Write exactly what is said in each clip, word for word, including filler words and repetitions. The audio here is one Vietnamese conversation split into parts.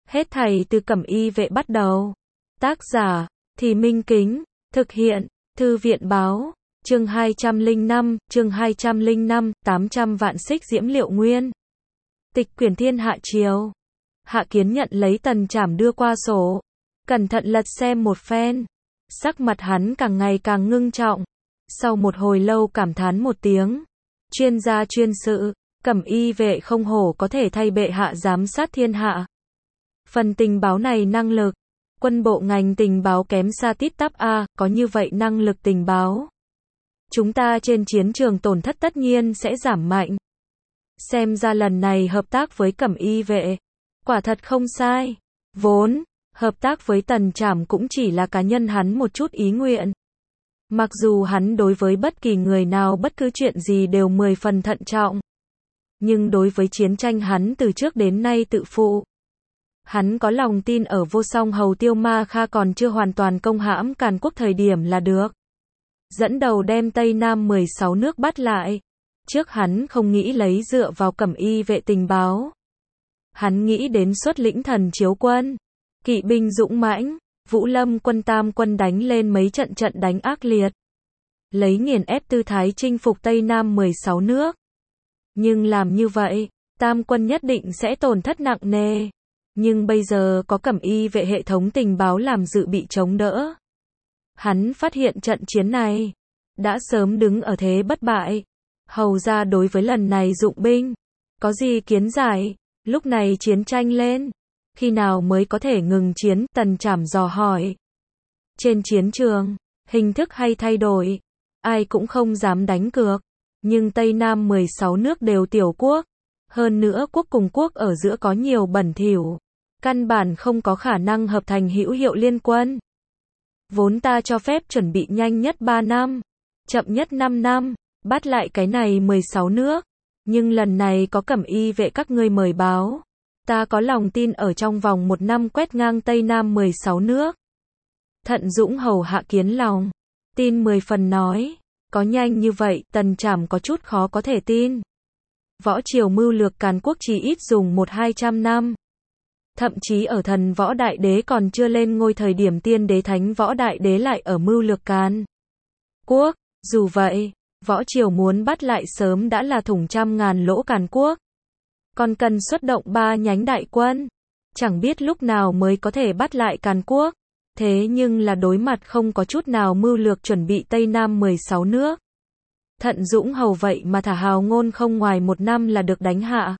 Hết thảy từ Cẩm Y vệ bắt đầu. Tác giả, Thì Minh Kính, thực hiện, Thư viện báo, chương hai trăm lẻ năm, chương hai trăm lẻ năm, tám trăm vạn xích diễm liệu nguyên. Tịch quyển thiên hạ triều. Hạ Kiến nhận lấy tần trảm đưa qua sổ, cẩn thận lật xem một phen. Sắc mặt hắn càng ngày càng ngưng trọng. Sau một hồi lâu cảm thán một tiếng. Chuyên gia chuyên sự, Cẩm Y vệ không hổ có thể thay bệ hạ giám sát thiên hạ. Phần tình báo này năng lực, quân bộ ngành tình báo kém xa tít tắp a, có như vậy năng lực tình báo. Chúng ta trên chiến trường tổn thất tất nhiên sẽ giảm mạnh. Xem ra lần này hợp tác với Cẩm Y vệ, quả thật không sai. Vốn, hợp tác với tần trảm cũng chỉ là cá nhân hắn một chút ý nguyện. Mặc dù hắn đối với bất kỳ người nào bất cứ chuyện gì đều mười phần thận trọng. Nhưng đối với chiến tranh hắn từ trước đến nay tự phụ. Hắn có lòng tin ở vô song hầu Tiêu Ma Kha còn chưa hoàn toàn công hãm Càn Quốc thời điểm là được. Dẫn đầu đem Tây Nam mười sáu nước bắt lại. Trước hắn không nghĩ lấy dựa vào Cẩm Y vệ tình báo. Hắn nghĩ đến xuất lĩnh Thần Chiếu quân, kỵ binh dũng mãnh, Vũ Lâm quân tam quân đánh lên mấy trận trận đánh ác liệt. Lấy nghiền ép tư thái chinh phục Tây Nam mười sáu nước. Nhưng làm như vậy, tam quân nhất định sẽ tổn thất nặng nề. Nhưng bây giờ có Cẩm Y vệ hệ thống tình báo làm dự bị chống đỡ. Hắn phát hiện trận chiến này đã sớm đứng ở thế bất bại. Hầu ra đối với lần này dụng binh, có gì kiến giải? Lúc này chiến tranh lên, khi nào mới có thể ngừng chiến? Tần Trảm dò hỏi. Trên chiến trường, hình thức hay thay đổi, ai cũng không dám đánh cược. Nhưng Tây Nam mười sáu nước đều tiểu quốc. Hơn nữa quốc cùng quốc ở giữa có nhiều bẩn thỉu. Căn bản không có khả năng hợp thành hữu hiệu liên quân. Vốn ta cho phép chuẩn bị nhanh nhất ba năm, chậm nhất năm năm, bắt lại cái này mười sáu nước. Nhưng lần này có Cẩm Y vệ các ngươi mời báo. Ta có lòng tin ở trong vòng một năm quét ngang Tây Nam mười sáu nước. Thận Dũng hầu Hạ Kiến lòng tin mười phần nói. Có nhanh như vậy, Tần Trảm có chút khó có thể tin. Võ triều mưu lược Càn Quốc chỉ ít dùng một hai trăm năm. Thậm chí ở Thần Võ Đại Đế còn chưa lên ngôi thời điểm Tiên Đế Thánh Võ Đại Đế lại ở mưu lược Càn Quốc. Dù vậy, võ triều muốn bắt lại sớm đã là thủng trăm ngàn lỗ Càn Quốc. Còn cần xuất động ba nhánh đại quân. Chẳng biết lúc nào mới có thể bắt lại Càn Quốc. Thế nhưng là đối mặt không có chút nào mưu lược chuẩn bị Tây Nam mười sáu nước. Thận Dũng hầu vậy mà thả hào ngôn không ngoài một năm là được đánh hạ.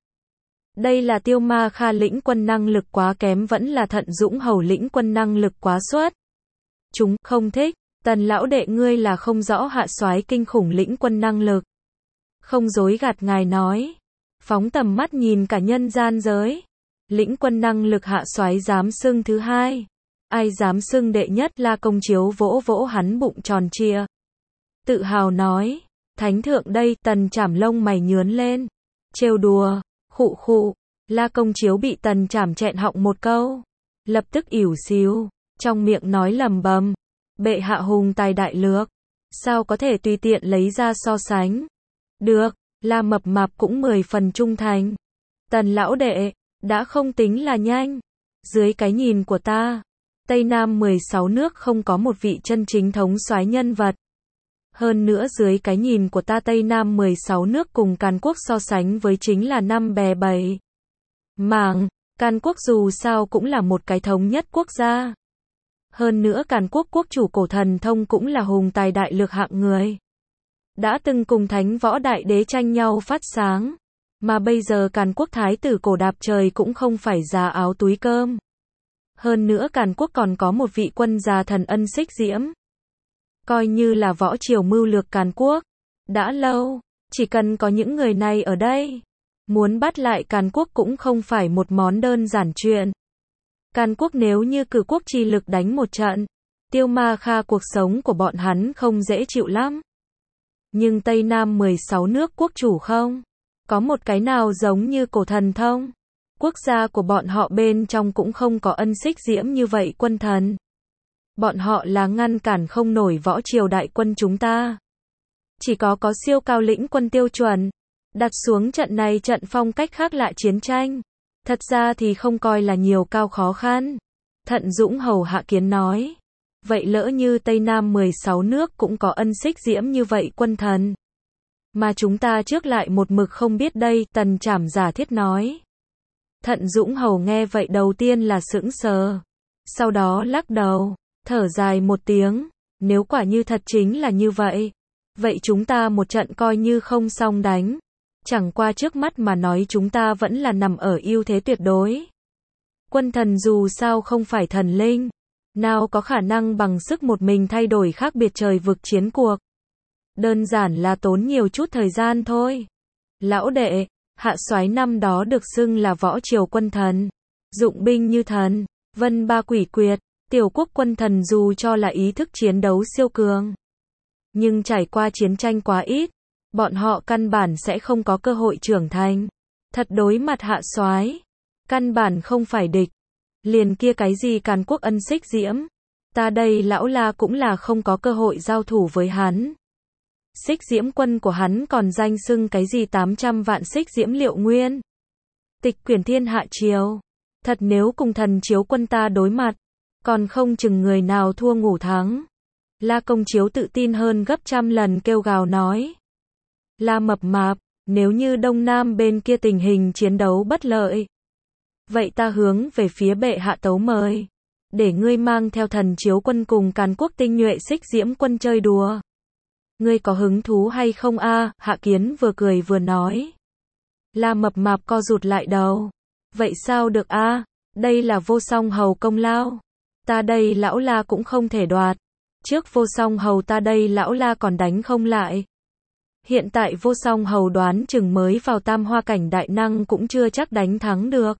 Đây là Tiêu Ma Kha lĩnh quân năng lực quá kém vẫn là Thận Dũng hầu lĩnh quân năng lực quá xuất. Chúng không thích. Tần lão đệ ngươi là không rõ hạ soái kinh khủng lĩnh quân năng lực. Không dối gạt ngài nói. Phóng tầm mắt nhìn cả nhân gian giới. Lĩnh quân năng lực hạ soái dám xưng thứ hai. Ai dám xưng đệ nhất? La Công Chiếu vỗ vỗ hắn bụng tròn trịa. Tự hào nói. Thánh thượng đây. Tần Trảm lông mày nhướn lên. Trêu đùa. Khụ khụ. La Công Chiếu bị Tần Trảm chẹn họng một câu. Lập tức ỉu xìu. Trong miệng nói lầm bầm. Bệ hạ hùng tài đại lược. Sao có thể tùy tiện lấy ra so sánh. Được. La Mập Mạp cũng mười phần trung thành. Tần lão đệ. Đã không tính là nhanh. Dưới cái nhìn của ta. Tây Nam mười sáu nước không có một vị chân chính thống soái nhân vật. Hơn nữa dưới cái nhìn của ta Tây Nam mười sáu nước cùng Càn Quốc so sánh với chính là năm bè bảy mảng. Càn Quốc dù sao cũng là một cái thống nhất quốc gia. Hơn nữa Càn Quốc quốc chủ Cổ Thần Thông cũng là hùng tài đại lược hạng người. Đã từng cùng Thánh Võ Đại Đế tranh nhau phát sáng. Mà bây giờ Càn Quốc thái tử Cổ Đạp Trời cũng không phải già áo túi cơm. Hơn nữa Càn Quốc còn có một vị quân già Thần Ân Xích Diễm. Coi như là võ triều mưu lược Càn Quốc. Đã lâu, chỉ cần có những người này ở đây. Muốn bắt lại Càn Quốc cũng không phải một món đơn giản chuyện. Càn Quốc nếu như cử quốc chi lực đánh một trận. Tiêu Ma Kha cuộc sống của bọn hắn không dễ chịu lắm. Nhưng Tây Nam mười sáu nước quốc chủ không có một cái nào giống như Cổ Thần Thông. Quốc gia của bọn họ bên trong cũng không có Ân Xích Diễm như vậy quân thần. Bọn họ là ngăn cản không nổi võ triều đại quân chúng ta. Chỉ có có siêu cao lĩnh quân tiêu chuẩn. Đặt xuống trận này trận phong cách khác lạ chiến tranh. Thật ra thì không coi là nhiều cao khó khăn. Thận Dũng Hầu Hạ Kiến nói. Vậy lỡ như Tây Nam mười sáu nước cũng có ân xích diễm như vậy quân thần. Mà chúng ta trước lại một mực không biết đây, Tần Trảm giả thiết nói. Thận Dũng Hầu nghe vậy đầu tiên là sững sờ. Sau đó lắc đầu, thở dài một tiếng. Nếu quả như thật chính là như vậy. Vậy chúng ta một trận coi như không xong đánh. Chẳng qua trước mắt mà nói chúng ta vẫn là nằm ở ưu thế tuyệt đối. Quân thần dù sao không phải thần linh. Nào có khả năng bằng sức một mình thay đổi khác biệt trời vực chiến cuộc. Đơn giản là tốn nhiều chút thời gian thôi. Lão đệ, Hạ Soái năm đó được xưng là võ triều quân thần. Dụng binh như thần, vân ba quỷ quyệt. Tiểu quốc quân thần dù cho là ý thức chiến đấu siêu cường. Nhưng trải qua chiến tranh quá ít. Bọn họ căn bản sẽ không có cơ hội trưởng thành. Thật đối mặt Hạ Soái, căn bản không phải địch. Liền kia cái gì Càn Quốc ân xích diễm. Ta đây lão la cũng là không có cơ hội giao thủ với hắn. Xích diễm quân của hắn còn danh xưng cái gì tám trăm vạn xích diễm liệu nguyên. Tịch quyển thiên hạ triều. Thật nếu cùng thần chiếu quân ta đối mặt. Còn không chừng người nào thua ngủ thắng. La Công Chiếu tự tin hơn gấp trăm lần kêu gào nói. La Mập Mạp, nếu như Đông Nam bên kia tình hình chiến đấu bất lợi. Vậy ta hướng về phía bệ hạ tấu mời. Để ngươi mang theo thần chiếu quân cùng Càn Quốc tinh nhuệ xích diễm quân chơi đùa. Ngươi có hứng thú hay không a? Hạ Kiến vừa cười vừa nói. La Mập Mạp co rụt lại đầu. Vậy sao được a? Đây là Vô Song Hầu công lao. Ta đây lão la cũng không thể đoạt. Trước Vô Song Hầu ta đây lão la còn đánh không lại. Hiện tại Vô Song Hầu đoán chừng mới vào tam hoa cảnh đại năng cũng chưa chắc đánh thắng được.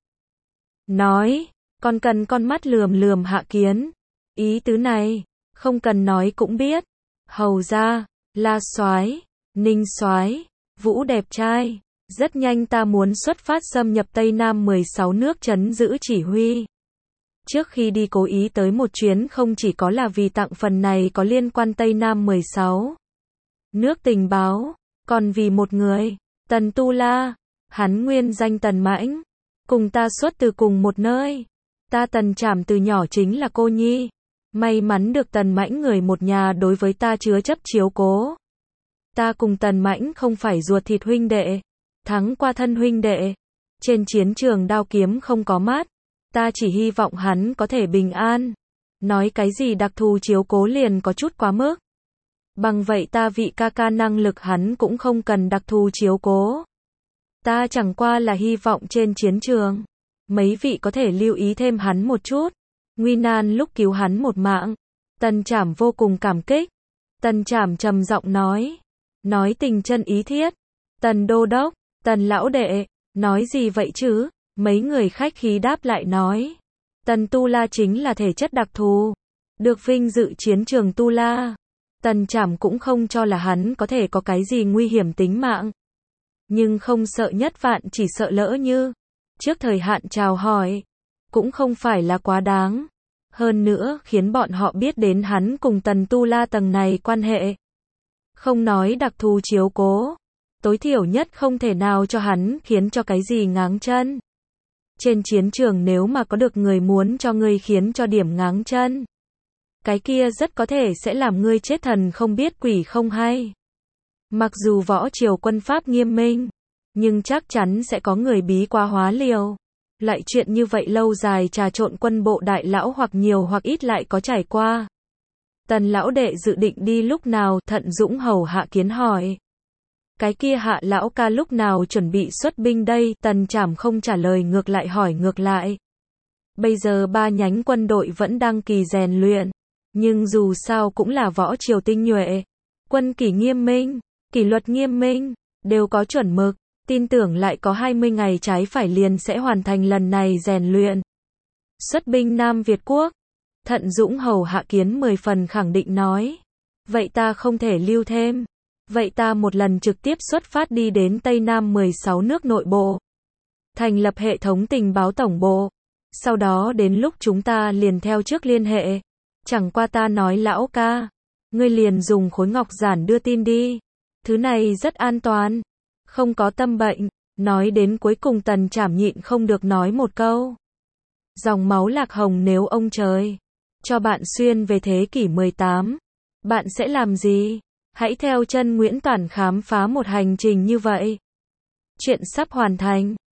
Nói, còn cần con mắt lườm lườm Hạ Kiến. Ý tứ này, không cần nói cũng biết. Hầu ra, La Soái, Ninh Soái, Vũ đẹp trai. Rất nhanh ta muốn xuất phát xâm nhập Tây Nam mười sáu nước trấn giữ chỉ huy. Trước khi đi cố ý tới một chuyến không chỉ có là vì tặng phần này có liên quan Tây Nam mười sáu nước tình báo, còn vì một người, Tần Tu La, hắn nguyên danh Tần Mãnh, cùng ta xuất từ cùng một nơi. Ta Tần Trảm từ nhỏ chính là cô nhi, may mắn được Tần Mãnh người một nhà đối với ta chứa chấp chiếu cố. Ta cùng Tần Mãnh không phải ruột thịt huynh đệ, thắng qua thân huynh đệ. Trên chiến trường đao kiếm không có mát, ta chỉ hy vọng hắn có thể bình an. Nói cái gì đặc thù chiếu cố liền có chút quá mức. Bằng vậy ta vị ca ca năng lực hắn cũng không cần đặc thù chiếu cố. Ta chẳng qua là hy vọng trên chiến trường, mấy vị có thể lưu ý thêm hắn một chút. Nguy nan lúc cứu hắn một mạng. Tần Trảm vô cùng cảm kích. Tần Trảm trầm giọng nói. Nói tình chân ý thiết. Tần Đô Đốc, Tần Lão Đệ, nói gì vậy chứ? Mấy người khách khí đáp lại nói. Tần Tu La chính là thể chất đặc thù. Được vinh dự chiến trường Tu La. Tần Trảm cũng không cho là hắn có thể có cái gì nguy hiểm tính mạng. Nhưng không sợ nhất vạn chỉ sợ lỡ như. Trước thời hạn chào hỏi. Cũng không phải là quá đáng. Hơn nữa khiến bọn họ biết đến hắn cùng Tần Tu La tầng này quan hệ. Không nói đặc thù chiếu cố. Tối thiểu nhất không thể nào cho hắn khiến cho cái gì ngáng chân. Trên chiến trường nếu mà có được người muốn cho ngươi khiến cho điểm ngáng chân. Cái kia rất có thể sẽ làm ngươi chết thần không biết quỷ không hay. Mặc dù võ triều quân pháp nghiêm minh, nhưng chắc chắn sẽ có người bí quá hóa liều. Lại chuyện như vậy lâu dài trà trộn quân bộ đại lão hoặc nhiều hoặc ít lại có trải qua. Tần Lão Đệ dự định đi lúc nào? Thận Dũng Hầu Hạ Kiến hỏi. Cái kia Hạ lão ca lúc nào chuẩn bị xuất binh đây? Tần Trảm không trả lời ngược lại hỏi ngược lại. Bây giờ ba nhánh quân đội vẫn đang kỳ rèn luyện, nhưng dù sao cũng là võ triều tinh nhuệ. Quân kỷ nghiêm minh, kỷ luật nghiêm minh, đều có chuẩn mực, tin tưởng lại có hai mươi ngày trái phải liền sẽ hoàn thành lần này rèn luyện. Xuất binh Nam Việt Quốc. Thận Dũng Hầu Hạ Kiến mười phần khẳng định nói. Vậy ta không thể lưu thêm. Vậy ta một lần trực tiếp xuất phát đi đến Tây Nam mười sáu nước nội bộ. Thành lập hệ thống tình báo tổng bộ. Sau đó đến lúc chúng ta liền theo trước liên hệ. Chẳng qua ta nói lão ca. Ngươi liền dùng khối ngọc giản đưa tin đi. Thứ này rất an toàn. Không có tâm bệnh. Nói đến cuối cùng Tần Trảm nhịn không được nói một câu. Dòng máu Lạc Hồng nếu ông trời cho bạn xuyên về thế kỷ mười tám, bạn sẽ làm gì? Hãy theo chân Nguyễn Toản khám phá một hành trình như vậy. Chuyện sắp hoàn thành.